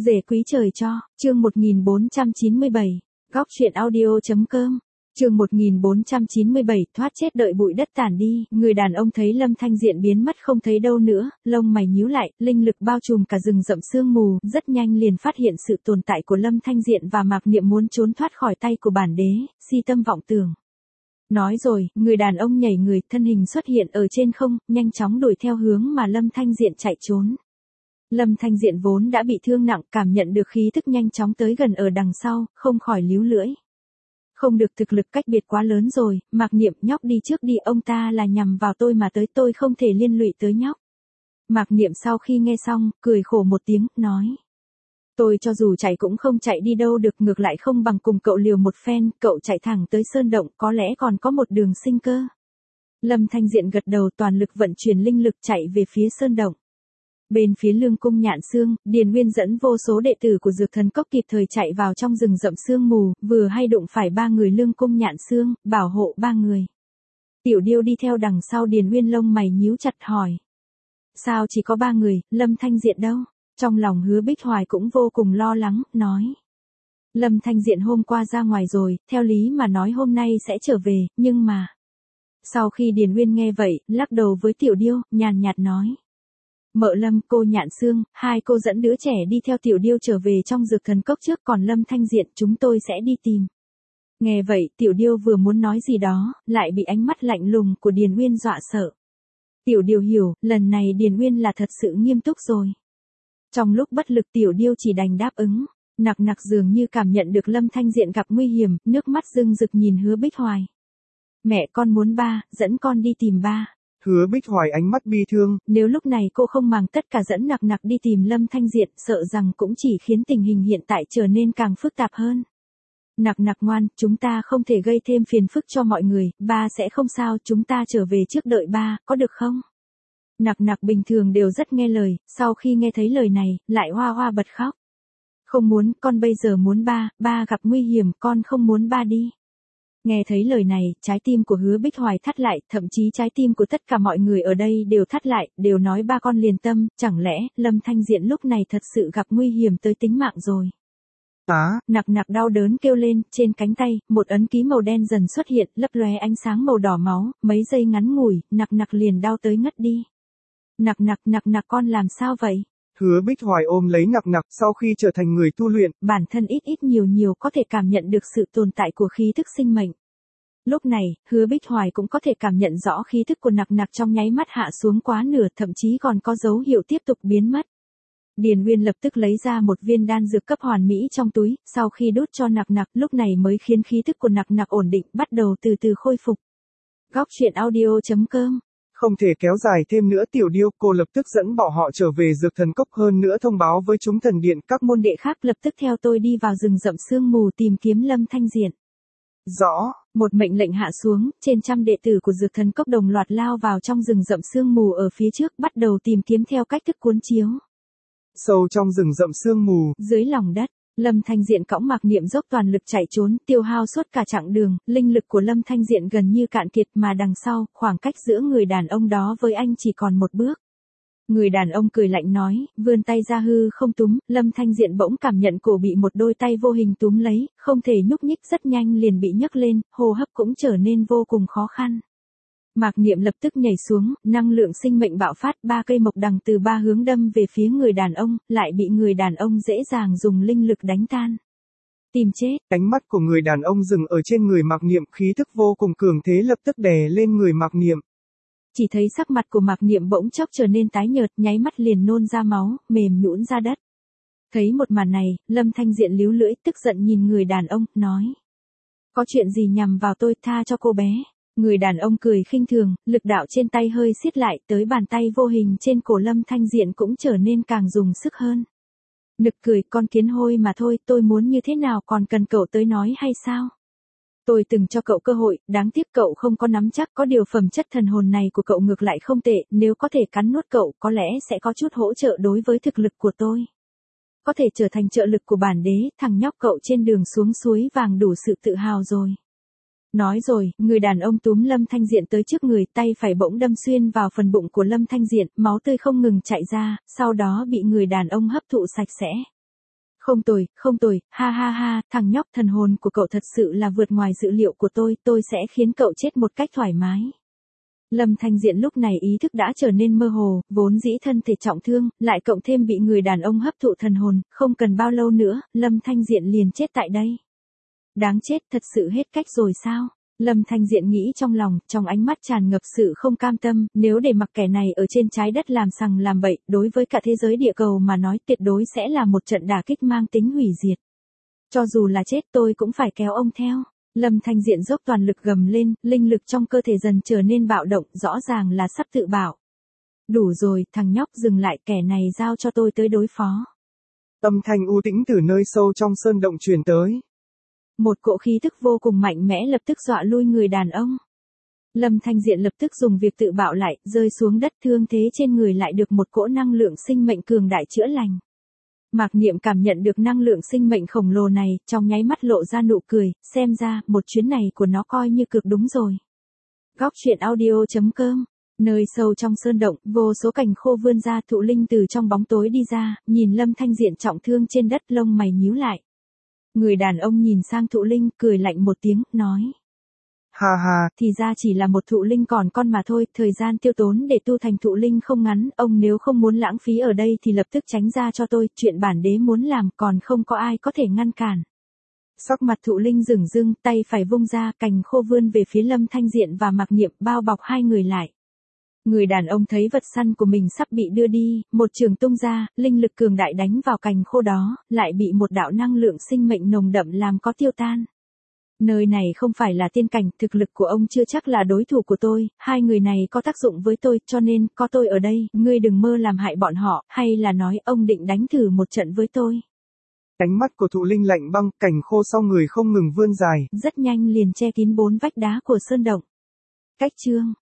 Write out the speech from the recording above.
Rể quý trời cho, chương 1497, góc truyện audio.com, chương 1497, thoát chết đợi bụi đất tản đi, người đàn ông thấy Lâm Thanh Diện biến mất không thấy đâu nữa, lông mày nhíu lại, linh lực bao trùm cả rừng rậm sương mù, rất nhanh liền phát hiện sự tồn tại của Lâm Thanh Diện và Mạc Niệm muốn trốn thoát khỏi tay của bản đế, si tâm vọng tưởng. Nói rồi, người đàn ông nhảy người, thân hình xuất hiện ở trên không, nhanh chóng đuổi theo hướng mà Lâm Thanh Diện chạy trốn. Lâm Thanh Diện vốn đã bị thương nặng, cảm nhận được khí tức nhanh chóng tới gần ở đằng sau, không khỏi líu lưỡi. Không được, thực lực cách biệt quá lớn rồi, Mạc Niệm, nhóc đi trước đi, ông ta là nhằm vào tôi mà tới, tôi không thể liên lụy tới nhóc. Mạc Niệm sau khi nghe xong, cười khổ một tiếng, nói. Tôi cho dù chạy cũng không chạy đi đâu được, ngược lại không bằng cùng cậu liều một phen, cậu chạy thẳng tới sơn động, có lẽ còn có một đường sinh cơ. Lâm Thanh Diện gật đầu, toàn lực vận chuyển linh lực chạy về phía sơn động. Bên phía Lương Cung Nhạn Xương, Điền Nguyên dẫn vô số đệ tử của Dược Thần Cốc kịp thời chạy vào trong rừng rậm sương mù, vừa hay đụng phải ba người Lương Cung Nhạn Xương, bảo hộ ba người. Tiểu Điêu đi theo đằng sau, Điền Nguyên lông mày nhíu chặt hỏi. Sao chỉ có ba người, Lâm Thanh Diện đâu? Trong lòng Hứa Bích Hoài cũng vô cùng lo lắng, nói. Lâm Thanh Diện hôm qua ra ngoài rồi, theo lý mà nói hôm nay sẽ trở về, nhưng mà. Sau khi Điền Nguyên nghe vậy, lắc đầu với Tiểu Điêu, nhàn nhạt nói. Mợ Lâm, cô Nhạn Xương, hai cô dẫn đứa trẻ đi theo Tiểu Điêu trở về trong Dược Thần Cốc trước, còn Lâm Thanh Diện chúng tôi sẽ đi tìm. Nghe vậy, Tiểu Điêu vừa muốn nói gì đó, lại bị ánh mắt lạnh lùng của Điền Nguyên dọa sợ. Tiểu Điêu hiểu, lần này Điền Nguyên là thật sự nghiêm túc rồi. Trong lúc bất lực, Tiểu Điêu chỉ đành đáp ứng. Nặc nặc dường như cảm nhận được Lâm Thanh Diện gặp nguy hiểm, nước mắt rưng rực nhìn Hứa Bích Hoài. Mẹ con muốn ba, dẫn con đi tìm ba. Hứa Bích Hoài ánh mắt bi thương. Nếu lúc này cô không màng tất cả dẫn nặc nặc đi tìm Lâm Thanh Diện, sợ rằng cũng chỉ khiến tình hình hiện tại trở nên càng phức tạp hơn. Nặc nặc ngoan, chúng ta không thể gây thêm phiền phức cho mọi người, ba sẽ không sao, chúng ta trở về trước đợi ba, có được không? Nặc nặc bình thường đều rất nghe lời, sau khi nghe thấy lời này, lại hoa hoa bật khóc. Không muốn, con bây giờ muốn ba, ba gặp nguy hiểm, con không muốn ba đi. Nghe thấy lời này, trái tim của Hứa Bích Hoài thắt lại, thậm chí trái tim của tất cả mọi người ở đây đều thắt lại, đều nói ba con liền tâm, chẳng lẽ, Lâm Thanh Diện lúc này thật sự gặp nguy hiểm tới tính mạng rồi. Nặc nặc đau đớn kêu lên, trên cánh tay, một ấn ký màu đen dần xuất hiện, lấp lóe ánh sáng màu đỏ máu, mấy giây ngắn ngủi, nặc nặc liền đau tới ngất đi. Nặc nặc con làm sao vậy? Hứa Bích Hoài ôm lấy nặc nặc, sau khi trở thành người tu luyện, bản thân ít nhiều có thể cảm nhận được sự tồn tại của khí thức sinh mệnh. Lúc này, Hứa Bích Hoài cũng có thể cảm nhận rõ khí thức của nặc nặc trong nháy mắt hạ xuống quá nửa, thậm chí còn có dấu hiệu tiếp tục biến mất. Điền Nguyên lập tức lấy ra một viên đan dược cấp hoàn mỹ trong túi, sau khi đút cho nặc nặc, lúc này mới khiến khí thức của nặc nặc ổn định, bắt đầu từ từ khôi phục. Góc truyện audio.com. Không thể kéo dài thêm nữa. Tiểu Điêu, cô lập tức dẫn bọn họ trở về Dược Thần Cốc, hơn nữa thông báo với chúng thần điện, các môn đệ khác lập tức theo tôi đi vào rừng rậm sương mù tìm kiếm Lâm Thanh Diện. Rõ. Một mệnh lệnh hạ xuống, trên trăm đệ tử của Dược Thần Cốc đồng loạt lao vào trong rừng rậm sương mù ở phía trước, bắt đầu tìm kiếm theo cách thức cuốn chiếu. Sâu trong rừng rậm sương mù, dưới lòng đất, Lâm Thanh Diện cõng Mạc Niệm dốc toàn lực chạy trốn, tiêu hao suốt cả chặng đường, linh lực của Lâm Thanh Diện gần như cạn kiệt, mà đằng sau, khoảng cách giữa người đàn ông đó với anh chỉ còn một bước. Người đàn ông cười lạnh nói, vươn tay ra hư không túm, Lâm Thanh Diện bỗng cảm nhận cổ bị một đôi tay vô hình túm lấy, không thể nhúc nhích, rất nhanh liền bị nhấc lên, hô hấp cũng trở nên vô cùng khó khăn. Mạc Niệm lập tức nhảy xuống, năng lượng sinh mệnh bạo phát, ba cây mộc đằng từ ba hướng đâm về phía người đàn ông, lại bị người đàn ông dễ dàng dùng linh lực đánh tan. Tìm chết. Ánh mắt của người đàn ông dừng ở trên người Mạc Niệm, khí thức vô cùng cường thế lập tức đè lên người Mạc Niệm. Chỉ thấy sắc mặt của Mạc Niệm bỗng chốc trở nên tái nhợt, nháy mắt liền nôn ra máu, mềm nhũn ra đất. Thấy một màn này, Lâm Thanh Diện líu lưỡi, tức giận nhìn người đàn ông, nói. Có chuyện gì nhằm vào tôi, tha cho cô bé. Người đàn ông cười khinh thường, lực đạo trên tay hơi siết lại, tới bàn tay vô hình trên cổ Lâm Thanh Diện cũng trở nên càng dùng sức hơn. Nực cười, con kiến hôi mà thôi, tôi muốn như thế nào còn cần cậu tới nói hay sao? Tôi từng cho cậu cơ hội, đáng tiếc cậu không có nắm chắc, có điều phẩm chất thần hồn này của cậu ngược lại không tệ, nếu có thể cắn nuốt cậu, có lẽ sẽ có chút hỗ trợ đối với thực lực của tôi. Có thể trở thành trợ lực của bản đế, thằng nhóc cậu trên đường xuống suối vàng đủ sự tự hào rồi. Nói rồi, người đàn ông túm Lâm Thanh Diện tới trước người, tay phải bỗng đâm xuyên vào phần bụng của Lâm Thanh Diện, máu tươi không ngừng chạy ra, sau đó bị người đàn ông hấp thụ sạch sẽ. Không tồi, ha ha ha, thằng nhóc thần hồn của cậu thật sự là vượt ngoài dự liệu của tôi sẽ khiến cậu chết một cách thoải mái. Lâm Thanh Diện lúc này ý thức đã trở nên mơ hồ, vốn dĩ thân thể trọng thương, lại cộng thêm bị người đàn ông hấp thụ thần hồn, không cần bao lâu nữa, Lâm Thanh Diện liền chết tại đây. Đáng chết, thật sự hết cách rồi sao? Lâm Thanh Diện nghĩ trong lòng, trong ánh mắt tràn ngập sự không cam tâm, nếu để mặc kẻ này ở trên trái đất làm sằng làm bậy, đối với cả thế giới địa cầu mà nói tuyệt đối sẽ là một trận đả kích mang tính hủy diệt. Cho dù là chết tôi cũng phải kéo ông theo. Lâm Thanh Diện dốc toàn lực gầm lên, linh lực trong cơ thể dần trở nên bạo động, rõ ràng là sắp tự bạo. Đủ rồi, thằng nhóc dừng lại, kẻ này giao cho tôi tới đối phó. Âm thanh u tĩnh từ nơi sâu trong sơn động truyền tới. Một cỗ khí tức vô cùng mạnh mẽ lập tức dọa lui người đàn ông. Lâm Thanh Diện lập tức dùng việc tự bạo lại, rơi xuống đất, thương thế trên người lại được một cỗ năng lượng sinh mệnh cường đại chữa lành. Mạc Niệm cảm nhận được năng lượng sinh mệnh khổng lồ này, trong nháy mắt lộ ra nụ cười, xem ra, một chuyến này của nó coi như cực đúng rồi. Góc truyện audio.com. Nơi sâu trong sơn động, vô số cành khô vươn ra, Thụ Linh từ trong bóng tối đi ra, nhìn Lâm Thanh Diện trọng thương trên đất, lông mày nhíu lại. Người đàn ông nhìn sang Thụ Linh, cười lạnh một tiếng, nói. Ha ha, thì ra chỉ là một Thụ Linh còn con mà thôi, thời gian tiêu tốn để tu thành Thụ Linh không ngắn, ông nếu không muốn lãng phí ở đây thì lập tức tránh ra cho tôi, chuyện bản đế muốn làm còn không có ai có thể ngăn cản. Sắc mặt Thụ Linh dửng dưng, tay phải vung ra, cành khô vươn về phía Lâm Thanh Diện và Mạc Niệm, bao bọc hai người lại. Người đàn ông thấy vật săn của mình sắp bị đưa đi, một trường tung ra, linh lực cường đại đánh vào cành khô đó, lại bị một đạo năng lượng sinh mệnh nồng đậm làm có tiêu tan. Nơi này không phải là tiên cảnh, thực lực của ông chưa chắc là đối thủ của tôi, hai người này có tác dụng với tôi, cho nên, có tôi ở đây, ngươi đừng mơ làm hại bọn họ, hay là nói ông định đánh thử một trận với tôi. Ánh mắt của Thụ Linh lạnh băng, cành khô sau người không ngừng vươn dài. Rất nhanh liền che kín bốn vách đá của sơn động. Cách chương